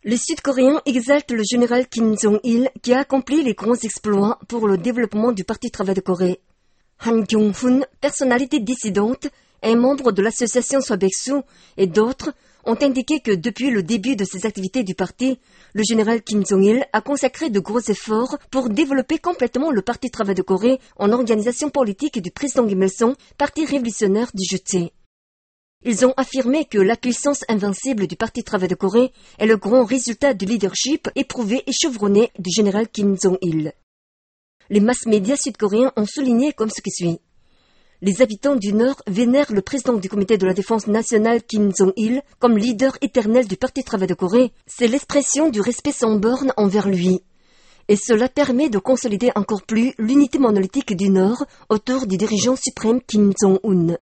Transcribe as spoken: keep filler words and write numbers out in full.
Les Sud-Coréens exaltent le général Kim Jong-il qui a accompli les grands exploits pour le développement du Parti Travail de Corée. Han Kyung-hun, personnalité dissidente, un membre de l'association Swabeksu et d'autres ont indiqué que depuis le début de ses activités du parti, le général Kim Jong-il a consacré de gros efforts pour développer complètement le Parti Travail de Corée en organisation politique du président Kim Il-sung, parti révolutionnaire du Juche. Ils ont affirmé que la puissance invincible du Parti Travail de Corée est le grand résultat du leadership éprouvé et chevronné du général Kim Jong-il. Les mass-médias sud-coréens ont souligné comme ce qui suit. Les habitants du Nord vénèrent le président du comité de la défense nationale Kim Jong-il comme leader éternel du Parti Travail de Corée. C'est l'expression du respect sans borne envers lui. Et cela permet de consolider encore plus l'unité monolithique du Nord autour du dirigeant suprême Kim Jong-un.